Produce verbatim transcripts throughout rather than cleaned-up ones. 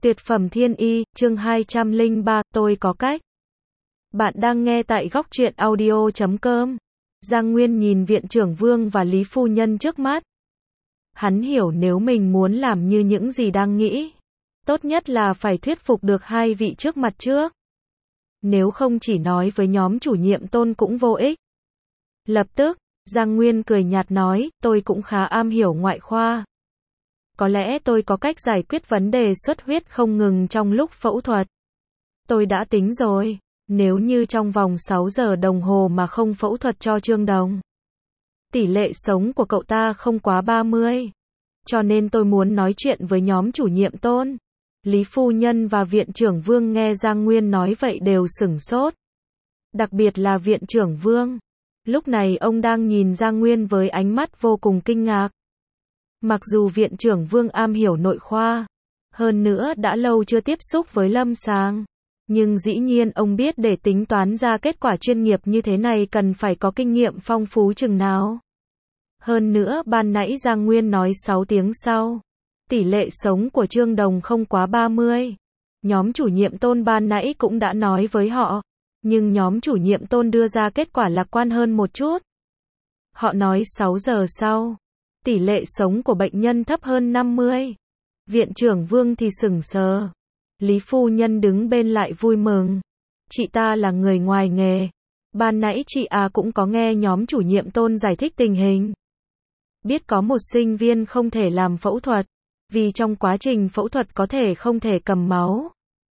Tuyệt phẩm thiên y, chương hai trăm lẻ ba, tôi có cách. Bạn đang nghe tại góc truyện audio chấm com. Giang Nguyên nhìn viện trưởng Vương và Lý Phu Nhân trước mắt. Hắn hiểu nếu mình muốn làm như những gì đang nghĩ, tốt nhất là phải thuyết phục được hai vị trước mặt trước. Nếu không chỉ nói với nhóm chủ nhiệm Tôn cũng vô ích. Lập tức, Giang Nguyên cười nhạt nói, tôi cũng khá am hiểu ngoại khoa. Có lẽ tôi có cách giải quyết vấn đề xuất huyết không ngừng trong lúc phẫu thuật. Tôi đã tính rồi, nếu như trong vòng sáu giờ đồng hồ mà không phẫu thuật cho Trương Đồng, tỷ lệ sống của cậu ta không quá ba mươi. Cho nên tôi muốn nói chuyện với nhóm chủ nhiệm Tôn. Lý Phu Nhân và viện trưởng Vương nghe Giang Nguyên nói vậy đều sửng sốt. Đặc biệt là viện trưởng Vương. Lúc này ông đang nhìn Giang Nguyên với ánh mắt vô cùng kinh ngạc. Mặc dù viện trưởng Vương am hiểu nội khoa, hơn nữa đã lâu chưa tiếp xúc với lâm sàng, nhưng dĩ nhiên ông biết để tính toán ra kết quả chuyên nghiệp như thế này cần phải có kinh nghiệm phong phú chừng nào. Hơn nữa ban nãy Giang Nguyên nói sáu tiếng sau, tỷ lệ sống của Trương Đồng không quá ba mươi. Nhóm chủ nhiệm Tôn ban nãy cũng đã nói với họ, nhưng nhóm chủ nhiệm Tôn đưa ra kết quả lạc quan hơn một chút. Họ nói sáu giờ sau, tỷ lệ sống của bệnh nhân thấp hơn năm mươi. Viện trưởng Vương thì sững sờ. Lý Phu Nhân đứng bên lại vui mừng. Chị ta là người ngoài nghề. Ban nãy chị à cũng có nghe nhóm chủ nhiệm Tôn giải thích tình hình. Biết có một sinh viên không thể làm phẫu thuật, vì trong quá trình phẫu thuật có thể không thể cầm máu,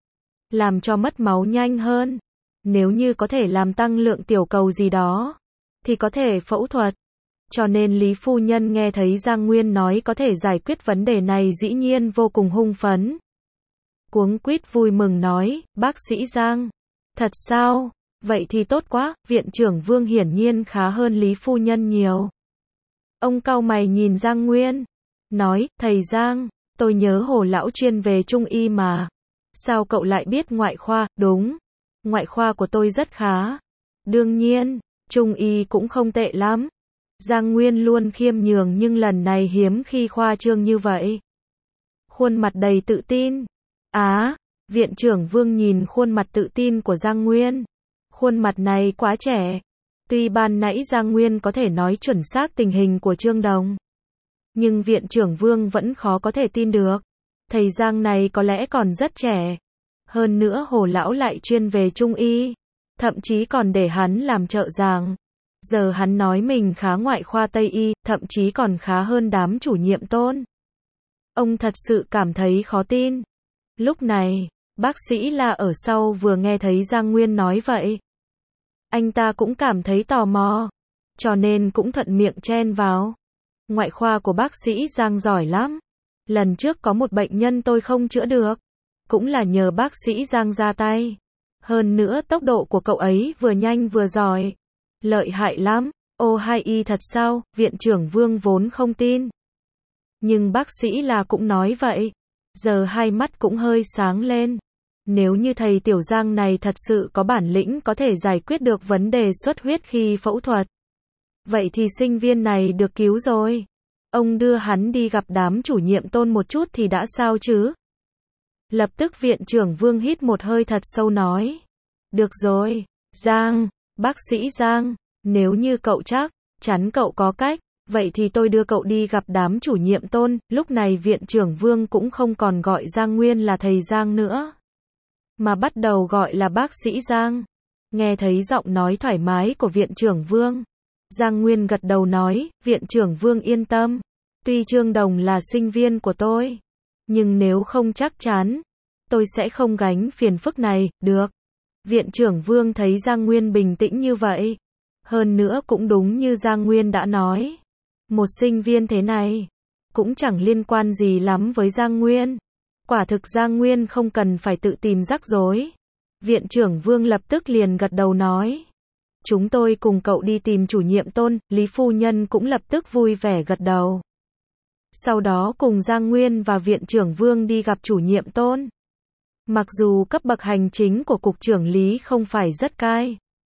làm cho mất máu nhanh hơn. Nếu như có thể làm tăng lượng tiểu cầu gì đó, thì có thể phẫu thuật. Cho nên Lý Phu Nhân nghe thấy Giang Nguyên nói có thể giải quyết vấn đề này dĩ nhiên vô cùng hưng phấn. Cuống quýt vui mừng nói, bác sĩ Giang, thật sao? Vậy thì tốt quá, viện trưởng Vương hiển nhiên khá hơn Lý Phu Nhân nhiều. Ông cau mày nhìn Giang Nguyên, nói, thầy Giang, tôi nhớ Hồ lão chuyên về Trung y mà. Sao cậu lại biết ngoại khoa? Đúng, ngoại khoa của tôi rất khá. Đương nhiên, Trung y cũng không tệ lắm. Giang Nguyên luôn khiêm nhường nhưng lần này hiếm khi khoa trương như vậy. Khuôn mặt đầy tự tin. Á, viện trưởng Vương nhìn khuôn mặt tự tin của Giang Nguyên. Khuôn mặt này quá trẻ. Tuy ban nãy Giang Nguyên có thể nói chuẩn xác tình hình của Trương Đồng, nhưng viện trưởng Vương vẫn khó có thể tin được. Thầy Giang này có lẽ còn rất trẻ. Hơn nữa Hồ lão lại chuyên về Trung y, thậm chí còn để hắn làm trợ giảng. Giờ hắn nói mình khá ngoại khoa Tây y, thậm chí còn khá hơn đám chủ nhiệm Tôn. Ông thật sự cảm thấy khó tin. Lúc này, bác sĩ La ở sau vừa nghe thấy Giang Nguyên nói vậy. Anh ta cũng cảm thấy tò mò, cho nên cũng thuận miệng chen vào. Ngoại khoa của bác sĩ Giang giỏi lắm. Lần trước có một bệnh nhân tôi không chữa được, cũng là nhờ bác sĩ Giang ra tay. Hơn nữa tốc độ của cậu ấy vừa nhanh vừa giỏi. Lợi hại lắm. Ô hai y thật sao? Viện trưởng Vương vốn không tin. Nhưng bác sĩ là cũng nói vậy. Giờ hai mắt cũng hơi sáng lên. Nếu như thầy Tiểu Giang này thật sự có bản lĩnh có thể giải quyết được vấn đề xuất huyết khi phẫu thuật, vậy thì sinh viên này được cứu rồi. Ông đưa hắn đi gặp đám chủ nhiệm Tôn một chút thì đã sao chứ? Lập tức viện trưởng Vương hít một hơi thật sâu nói. Được rồi, Giang, bác sĩ Giang, nếu như cậu chắc chắn cậu có cách, vậy thì tôi đưa cậu đi gặp đám chủ nhiệm Tôn. Lúc này viện trưởng Vương cũng không còn gọi Giang Nguyên là thầy Giang nữa, mà bắt đầu gọi là bác sĩ Giang. Nghe thấy giọng nói thoải mái của viện trưởng Vương, Giang Nguyên gật đầu nói, viện trưởng Vương yên tâm. Tuy Trương Đồng là sinh viên của tôi, nhưng nếu không chắc chắn, tôi sẽ không gánh phiền phức này, được. Viện trưởng Vương thấy Giang Nguyên bình tĩnh như vậy. Hơn nữa cũng đúng như Giang Nguyên đã nói. Một sinh viên thế này, cũng chẳng liên quan gì lắm với Giang Nguyên. Quả thực Giang Nguyên không cần phải tự tìm rắc rối. Viện trưởng Vương lập tức liền gật đầu nói. Chúng tôi cùng cậu đi tìm chủ nhiệm Tôn. Lý Phu Nhân cũng lập tức vui vẻ gật đầu. Sau đó cùng Giang Nguyên và viện trưởng Vương đi gặp chủ nhiệm Tôn. Mặc dù cấp bậc hành chính của cục trưởng Lý không phải rất cao,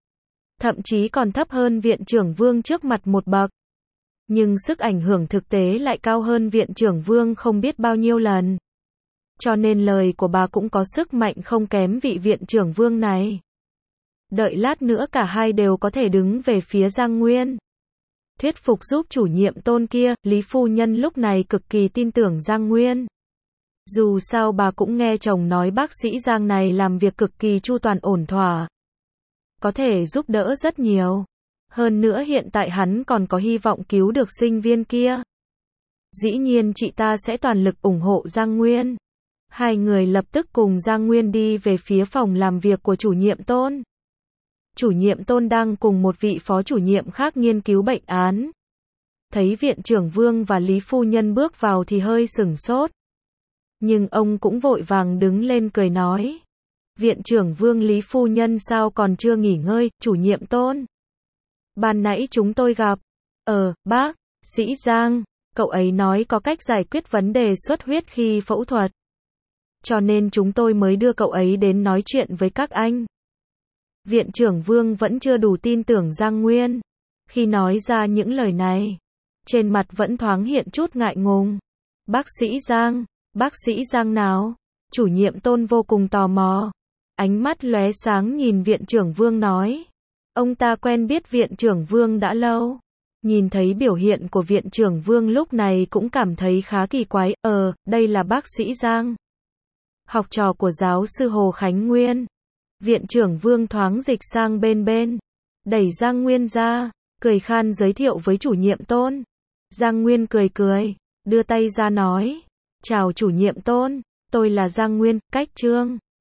thậm chí còn thấp hơn viện trưởng Vương trước mặt một bậc, nhưng sức ảnh hưởng thực tế lại cao hơn viện trưởng Vương không biết bao nhiêu lần. Cho nên lời của bà cũng có sức mạnh không kém vị viện trưởng Vương này. Đợi lát nữa cả hai đều có thể đứng về phía Giang Nguyên. Thuyết phục giúp chủ nhiệm Tôn kia, Lý phu nhân lúc này cực kỳ tin tưởng Giang Nguyên. Dù sao bà cũng nghe chồng nói bác sĩ Giang này làm việc cực kỳ chu toàn ổn thỏa. Có thể giúp đỡ rất nhiều. Hơn nữa hiện tại hắn còn có hy vọng cứu được sinh viên kia. Dĩ nhiên chị ta sẽ toàn lực ủng hộ Giang Nguyên. Hai người lập tức cùng Giang Nguyên đi về phía phòng làm việc của chủ nhiệm Tôn. Chủ nhiệm Tôn đang cùng một vị phó chủ nhiệm khác nghiên cứu bệnh án. Thấy viện trưởng Vương và Lý phu nhân bước vào thì hơi sửng sốt. Nhưng ông cũng vội vàng đứng lên cười nói. Viện trưởng Vương Lý phu nhân sao còn chưa nghỉ ngơi, chủ nhiệm Tôn. Ban nãy chúng tôi gặp. Ờ, bác, sĩ Giang, cậu ấy nói có cách giải quyết vấn đề xuất huyết khi phẫu thuật. Cho nên chúng tôi mới đưa cậu ấy đến nói chuyện với các anh. Viện trưởng Vương vẫn chưa đủ tin tưởng Giang Nguyên. Khi nói ra những lời này, trên mặt vẫn thoáng hiện chút ngại ngùng. Bác sĩ Giang, bác sĩ Giang nào? Chủ nhiệm Tôn vô cùng tò mò. Ánh mắt lóe sáng nhìn viện trưởng Vương nói. Ông ta quen biết viện trưởng Vương đã lâu. Nhìn thấy biểu hiện của viện trưởng Vương lúc này cũng cảm thấy khá kỳ quái. Ờ, đây là bác sĩ Giang. Học trò của giáo sư Hồ Khánh Nguyên. Viện trưởng Vương thoáng dịch sang bên bên. Đẩy Giang Nguyên ra. Cười khan giới thiệu với chủ nhiệm Tôn. Giang Nguyên cười cười. Đưa tay ra nói. Chào chủ nhiệm Tôn. Tôi là Giang Nguyên, cách Trương.